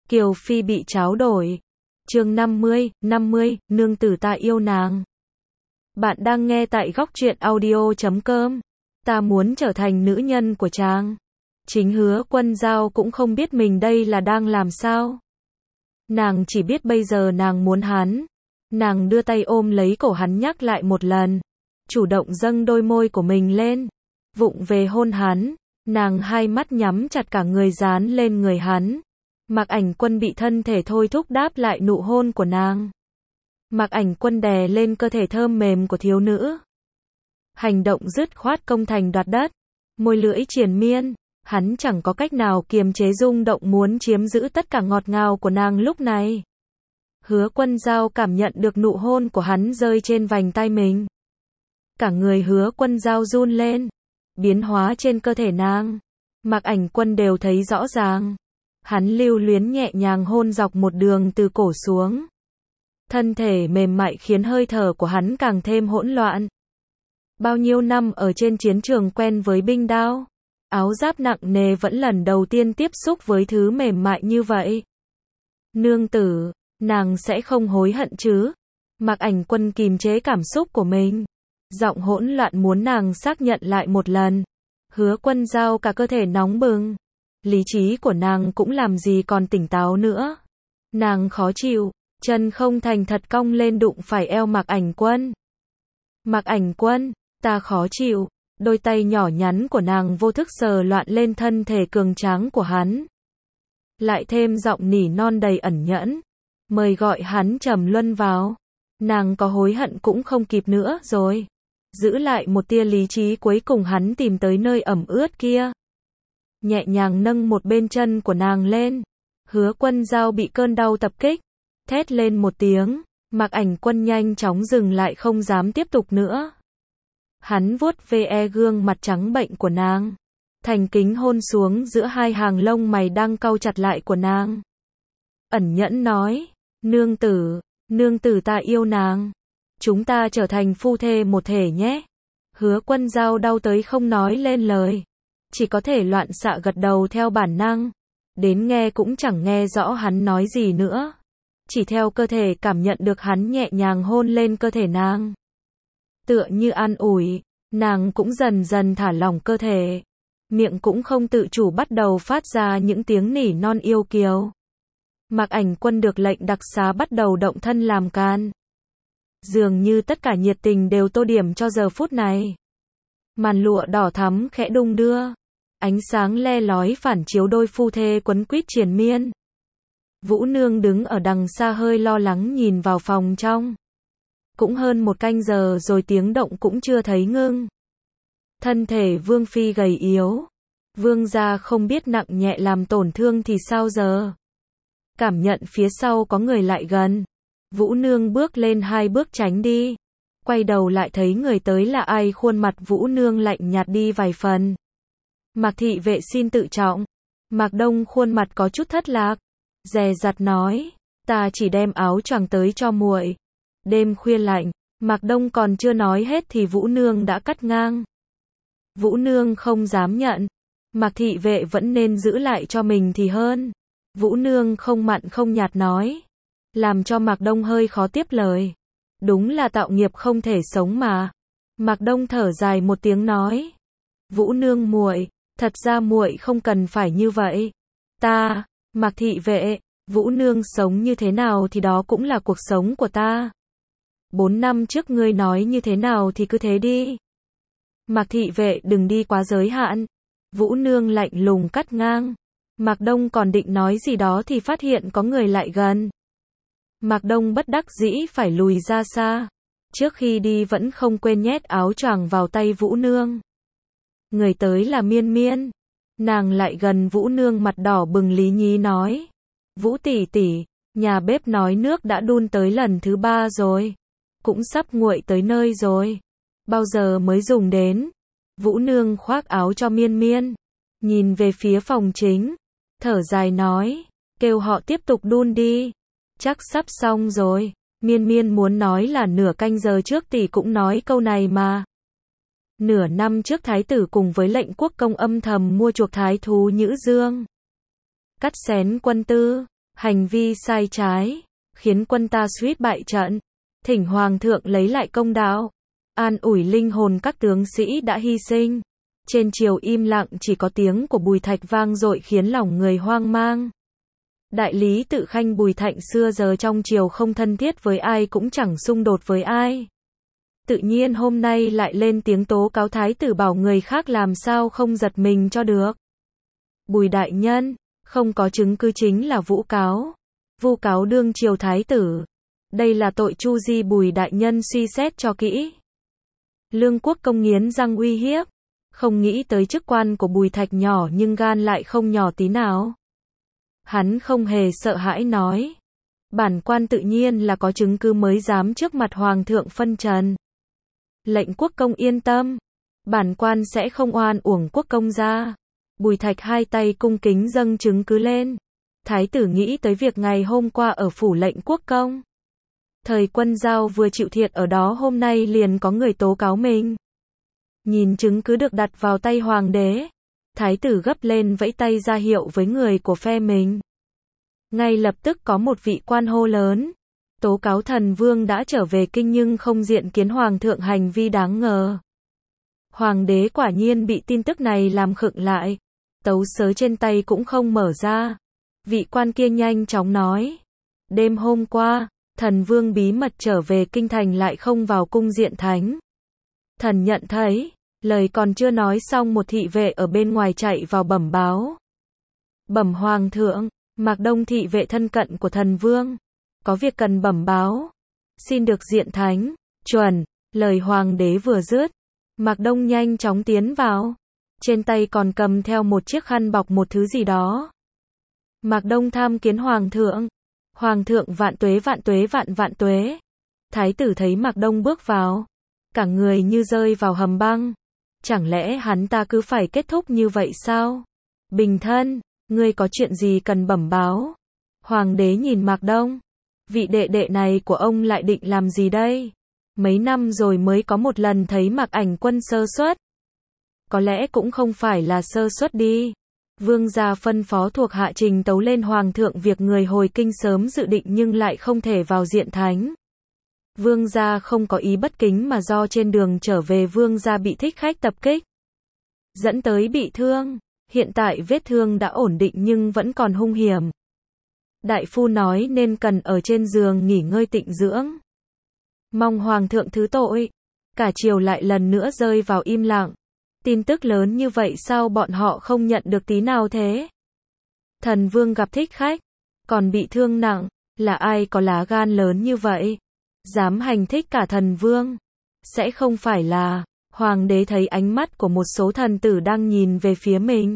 Kiều Phi bị tráo đổi. Chương 50, nương tử ta yêu nàng. Bạn đang nghe tại góc truyện audio.com. Ta muốn trở thành nữ nhân của chàng. Chính Hứa Quân Giao cũng không biết mình đây là đang làm sao. Nàng chỉ biết bây giờ nàng muốn hắn. Nàng đưa tay ôm lấy cổ hắn nhắc lại một lần. Chủ động dâng đôi môi của mình lên. Vụng về hôn hắn. Nàng hai mắt nhắm chặt cả người dán lên người hắn. Mạc Ảnh Quân bị thân thể thôi thúc đáp lại nụ hôn của nàng. Mạc Ảnh Quân đè lên cơ thể thơm mềm của thiếu nữ. Hành động dứt khoát công thành đoạt đất. Môi lưỡi triền miên. Hắn chẳng có cách nào kiềm chế rung động muốn chiếm giữ tất cả ngọt ngào của nàng lúc này. Hứa Quân Giao cảm nhận được nụ hôn của hắn rơi trên vành tai mình. Cả người Hứa Quân Giao run lên. Biến hóa trên cơ thể nàng. Mạc Ảnh Quân đều thấy rõ ràng. Hắn lưu luyến nhẹ nhàng hôn dọc một đường từ cổ xuống. Thân thể mềm mại khiến hơi thở của hắn càng thêm hỗn loạn. Bao nhiêu năm ở trên chiến trường quen với binh đao. Áo giáp nặng nề vẫn lần đầu tiên tiếp xúc với thứ mềm mại như vậy. Nương tử, nàng sẽ không hối hận chứ? Mạc Ảnh Quân kìm chế cảm xúc của mình. Giọng hỗn loạn muốn nàng xác nhận lại một lần. Hứa Quân Giao cả cơ thể nóng bừng. Lý trí của nàng cũng làm gì còn tỉnh táo nữa. Nàng khó chịu, chân không thành thật cong lên đụng phải eo Mạc Ảnh Quân. Mạc Ảnh Quân, ta khó chịu. Đôi tay nhỏ nhắn của nàng vô thức sờ loạn lên thân thể cường tráng của hắn. Lại thêm giọng nỉ non đầy ẩn nhẫn. Mời gọi hắn trầm luân vào. Nàng có hối hận cũng không kịp nữa rồi. Giữ lại một tia lý trí cuối cùng hắn tìm tới nơi ẩm ướt kia. Nhẹ nhàng nâng một bên chân của nàng lên. Hứa Quân Giao bị cơn đau tập kích. Thét lên một tiếng. Mạc Ảnh Quân nhanh chóng dừng lại không dám tiếp tục nữa. Hắn vuốt ve gương mặt trắng bệnh của nàng. Thành kính hôn xuống giữa hai hàng lông mày đang cau chặt lại của nàng. Ẩn nhẫn nói. Nương tử ta yêu nàng. Chúng ta trở thành phu thê một thể nhé. Hứa Quân Giao đau tới không nói lên lời. Chỉ có thể loạn xạ gật đầu theo bản năng. Đến nghe cũng chẳng nghe rõ hắn nói gì nữa. Chỉ theo cơ thể cảm nhận được hắn nhẹ nhàng hôn lên cơ thể nàng. Tựa như an ủi, nàng cũng dần dần thả lỏng cơ thể. Miệng cũng không tự chủ bắt đầu phát ra những tiếng nỉ non yêu kiều. Mạc Ảnh Quân được lệnh đặc xá bắt đầu động thân làm can. Dường như tất cả nhiệt tình đều tô điểm cho giờ phút này. Màn lụa đỏ thắm khẽ đung đưa. Ánh sáng le lói phản chiếu đôi phu thê quấn quýt triền miên. Vũ Nương đứng ở đằng xa hơi lo lắng nhìn vào phòng trong. Cũng hơn một canh giờ rồi tiếng động cũng chưa thấy ngưng. Thân thể Vương Phi gầy yếu. Vương gia không biết nặng nhẹ làm tổn thương thì sao giờ? Cảm nhận phía sau có người lại gần. Vũ Nương bước lên hai bước tránh đi. Quay đầu lại thấy người tới là ai, khuôn mặt Vũ Nương lạnh nhạt đi vài phần. Mạc thị vệ xin tự trọng. Mạc Đông khuôn mặt có chút thất lạc. Dè dặt nói. Ta chỉ đem áo choàng tới cho muội. Đêm khuya lạnh. Mạc Đông còn chưa nói hết thì Vũ Nương đã cắt ngang. Vũ Nương không dám nhận. Mạc thị vệ vẫn nên giữ lại cho mình thì hơn. Vũ Nương không mặn không nhạt nói. Làm cho Mạc Đông hơi khó tiếp lời. Đúng là tạo nghiệp không thể sống mà. Mạc Đông thở dài một tiếng nói. Vũ Nương muội, thật ra muội không cần phải như vậy. Ta, Mạc thị vệ, Vũ Nương sống như thế nào thì đó cũng là cuộc sống của ta. 4 năm trước ngươi nói như thế nào thì cứ thế đi. Mạc thị vệ đừng đi quá giới hạn. Vũ Nương lạnh lùng cắt ngang. Mạc Đông còn định nói gì đó thì phát hiện có người lại gần. Mạc Đông bất đắc dĩ phải lùi ra xa. Trước khi đi vẫn không quên nhét áo choàng vào tay Vũ Nương. Người tới là Miên Miên. Nàng lại gần Vũ Nương mặt đỏ bừng lý nhí nói. Vũ tỷ tỷ, nhà bếp nói nước đã đun tới lần thứ 3 rồi. Cũng sắp nguội tới nơi rồi. Bao giờ mới dùng đến? Vũ Nương khoác áo cho Miên Miên. Nhìn về phía phòng chính. Thở dài nói. Kêu họ tiếp tục đun đi. Chắc sắp xong rồi. Miên Miên muốn nói là nửa canh giờ trước tỷ cũng nói câu này mà. Nửa năm trước thái tử cùng với lệnh quốc công âm thầm mua chuộc thái thú Nhữ Dương. Cắt xén quân tư. hành vi sai trái, khiến quân ta suýt bại trận, thỉnh hoàng thượng lấy lại công đạo, an ủi linh hồn các tướng sĩ đã hy sinh. Trên triều im lặng, chỉ có tiếng của Bùi Thạch vang dội khiến lòng người hoang mang. Đại lý Tự Khanh Bùi Thạnh xưa giờ trong triều không thân thiết với ai cũng chẳng xung đột với ai. Tự nhiên hôm nay lại lên tiếng tố cáo thái tử, bảo người khác làm sao không giật mình cho được. Bùi đại nhân, không có chứng cứ chính là vu cáo. Vu cáo đương triều thái tử. Đây là tội chu di, Bùi đại nhân suy xét cho kỹ. Lương Quốc Công nghiến răng uy hiếp. Không nghĩ tới chức quan của Bùi Thạch nhỏ nhưng gan lại không nhỏ tí nào. Hắn không hề sợ hãi nói. Bản quan tự nhiên là có chứng cứ mới dám trước mặt hoàng thượng phân trần. Lệnh quốc công yên tâm. Bản quan sẽ không oan uổng quốc công gia. Bùi Thạch hai tay cung kính dâng chứng cứ lên. Thái tử nghĩ tới việc ngày hôm qua ở phủ lệnh quốc công. Thời Quân Giao vừa chịu thiệt ở đó, hôm nay liền có người tố cáo mình. Nhìn chứng cứ được đặt vào tay hoàng đế, thái tử gấp lên vẫy tay ra hiệu với người của phe mình. Ngay lập tức có một vị quan hô lớn, tố cáo thần vương đã trở về kinh nhưng không diện kiến hoàng thượng, hành vi đáng ngờ. Hoàng đế quả nhiên bị tin tức này làm khựng lại, tấu sớ trên tay cũng không mở ra. Vị quan kia nhanh chóng nói, đêm hôm qua, thần vương bí mật trở về kinh thành lại không vào cung diện thánh. Thần nhận thấy, lời còn chưa nói xong một thị vệ ở bên ngoài chạy vào bẩm báo. Bẩm hoàng thượng, Mạc Đông thị vệ thân cận của thần vương, có việc cần bẩm báo, xin được diện thánh. Chuẩn. Lời hoàng đế vừa dứt, Mạc Đông nhanh chóng tiến vào, trên tay còn cầm theo một chiếc khăn bọc một thứ gì đó. Mạc Đông tham kiến hoàng thượng. Hoàng thượng vạn tuế vạn tuế vạn vạn tuế. Thái tử thấy Mạc Đông bước vào, cả người như rơi vào hầm băng. Chẳng lẽ hắn ta cứ phải kết thúc như vậy sao? Bình thân, ngươi có chuyện gì cần bẩm báo? Hoàng đế nhìn Mạc Đông. Vị đệ đệ này của ông lại định làm gì đây? Mấy năm rồi mới có một lần thấy Mạc Ảnh Quân sơ suất. Có lẽ cũng không phải là sơ suất đi. Vương gia phân phó thuộc hạ trình tấu lên hoàng thượng việc người hồi kinh sớm dự định nhưng lại không thể vào diện thánh. Vương gia không có ý bất kính mà do trên đường trở về vương gia bị thích khách tập kích, dẫn tới bị thương. Hiện tại vết thương đã ổn định nhưng vẫn còn hung hiểm. Đại phu nói nên cần ở trên giường nghỉ ngơi tịnh dưỡng. Mong hoàng thượng thứ tội. Cả triều lại lần nữa rơi vào im lặng. Tin tức lớn như vậy sao bọn họ không nhận được tí nào thế? Thần vương gặp thích khách, còn bị thương nặng, là ai có lá gan lớn như vậy? Dám hành thích cả thần vương? Sẽ không phải là... Hoàng đế thấy ánh mắt của một số thần tử đang nhìn về phía mình.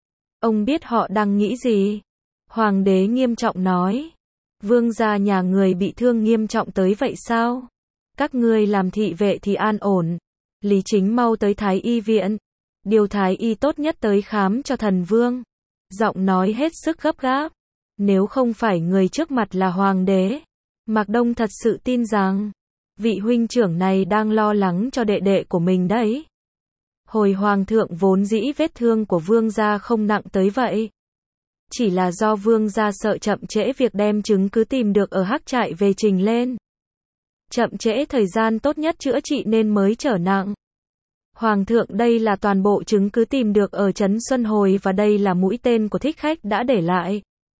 Ông biết họ đang nghĩ gì? Hoàng đế nghiêm trọng nói. Vương gia nhà người bị thương nghiêm trọng tới vậy sao? Các ngươi làm thị vệ thì an ổn. Lý Chính mau tới Thái y viện. Điều Thái y tốt nhất tới khám cho thần vương. Giọng nói hết sức gấp gáp. Nếu không phải người trước mặt là hoàng đế, Mạc Đông thật sự tin rằng vị huynh trưởng này đang lo lắng cho đệ đệ của mình đấy. Hồi hoàng thượng vốn dĩ vết thương của vương gia không nặng tới vậy. Chỉ là do vương gia sợ chậm trễ việc đem chứng cứ tìm được ở Hắc Trại về trình lên. Chậm trễ thời gian tốt nhất chữa trị nên mới trở nặng. Hoàng thượng, đây là toàn bộ chứng cứ tìm được ở Trấn Xuân Hồi và đây là mũi tên của thích khách đã để lại.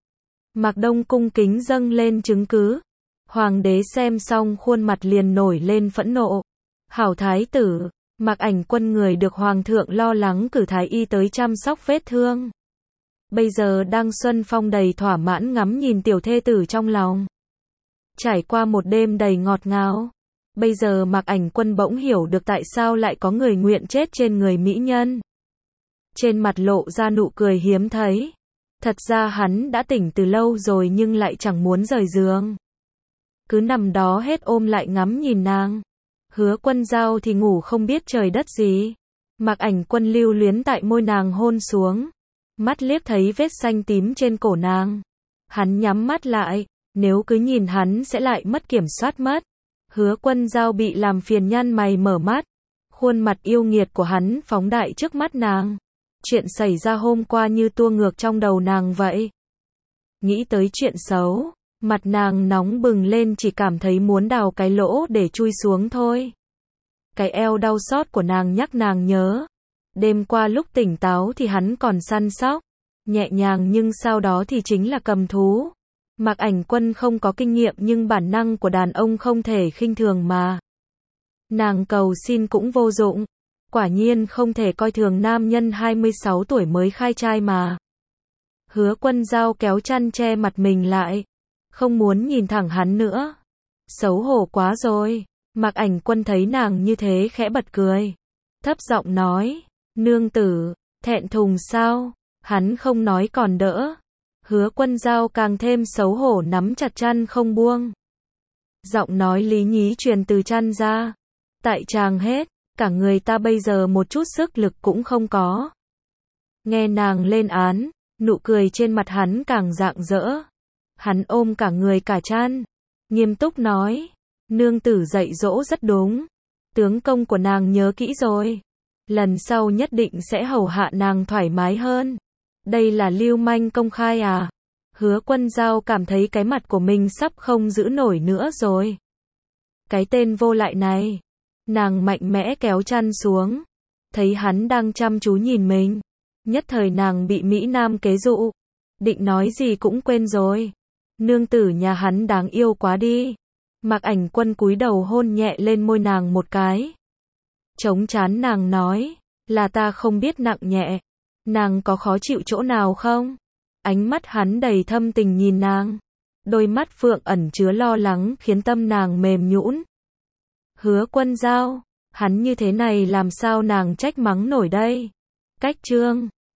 Mạc Đông cung kính dâng lên chứng cứ. Hoàng đế xem xong khuôn mặt liền nổi lên phẫn nộ. Hảo thái tử, Mạc Ảnh Quân người được hoàng thượng lo lắng cử thái y tới chăm sóc vết thương. Bây giờ đang xuân phong đầy thỏa mãn ngắm nhìn tiểu thê tử trong lòng. Trải qua một đêm đầy ngọt ngào. Bây giờ Mạc Ảnh Quân bỗng hiểu được tại sao lại có người nguyện chết trên người mỹ nhân. Trên mặt lộ ra nụ cười hiếm thấy. Thật ra hắn đã tỉnh từ lâu rồi nhưng lại chẳng muốn rời giường. Cứ nằm đó hết ôm lại ngắm nhìn nàng. Hứa Quân Giao thì ngủ không biết trời đất gì. Mạc Ảnh Quân lưu luyến tại môi nàng hôn xuống. Mắt liếc thấy vết xanh tím trên cổ nàng. Hắn nhắm mắt lại. Nếu cứ nhìn hắn sẽ lại mất kiểm soát mất. Hứa Quân Giao bị làm phiền nhăn mày mở mắt. Khuôn mặt yêu nghiệt của hắn phóng đại trước mắt nàng. Chuyện xảy ra hôm qua như tua ngược trong đầu nàng vậy. Nghĩ tới chuyện xấu, mặt nàng nóng bừng lên, chỉ cảm thấy muốn đào cái lỗ để chui xuống thôi. Cái eo đau xót của nàng nhắc nàng nhớ. Đêm qua lúc tỉnh táo thì hắn còn săn sóc, nhẹ nhàng, nhưng sau đó thì chính là cầm thú. Mạc Ảnh Quân không có kinh nghiệm nhưng bản năng của đàn ông không thể khinh thường mà. Nàng cầu xin cũng vô dụng. Quả nhiên không thể coi thường nam nhân 26 tuổi mới khai trai mà. Hứa Quân Dao kéo chăn che mặt mình lại, không muốn nhìn thẳng hắn nữa. Xấu hổ quá rồi. Mạc Ảnh Quân thấy nàng như thế khẽ bật cười, thấp giọng nói, nương tử, thẹn thùng sao? Hắn không nói còn đỡ. Hứa Quân Dao càng thêm xấu hổ nắm chặt chăn không buông. Giọng nói lý nhí truyền từ chăn ra. Tại chàng hết, cả người ta bây giờ một chút sức lực cũng không có. Nghe nàng lên án, nụ cười trên mặt hắn càng rạng rỡ. Hắn ôm cả người cả chăn, nghiêm túc nói, nương tử dạy dỗ rất đúng. Tướng công của nàng nhớ kỹ rồi. Lần sau nhất định sẽ hầu hạ nàng thoải mái hơn. Đây là lưu manh công khai à? Hứa Quân Dao cảm thấy cái mặt của mình sắp không giữ nổi nữa rồi. Cái tên vô lại này. Nàng mạnh mẽ kéo chăn xuống. Thấy hắn đang chăm chú nhìn mình. Nhất thời nàng bị Mỹ Nam kế dụ. Định nói gì cũng quên rồi. Nương tử nhà hắn đáng yêu quá đi. Mạc Ảnh Quân cúi đầu hôn nhẹ lên môi nàng một cái. Chống trán nàng nói, là ta không biết nặng nhẹ. Nàng có khó chịu chỗ nào không? Ánh mắt hắn đầy thâm tình nhìn nàng. Đôi mắt phượng ẩn chứa lo lắng khiến tâm nàng mềm nhũn. Hứa Quân Dao, hắn như thế này làm sao nàng trách mắng nổi đây? Cách chương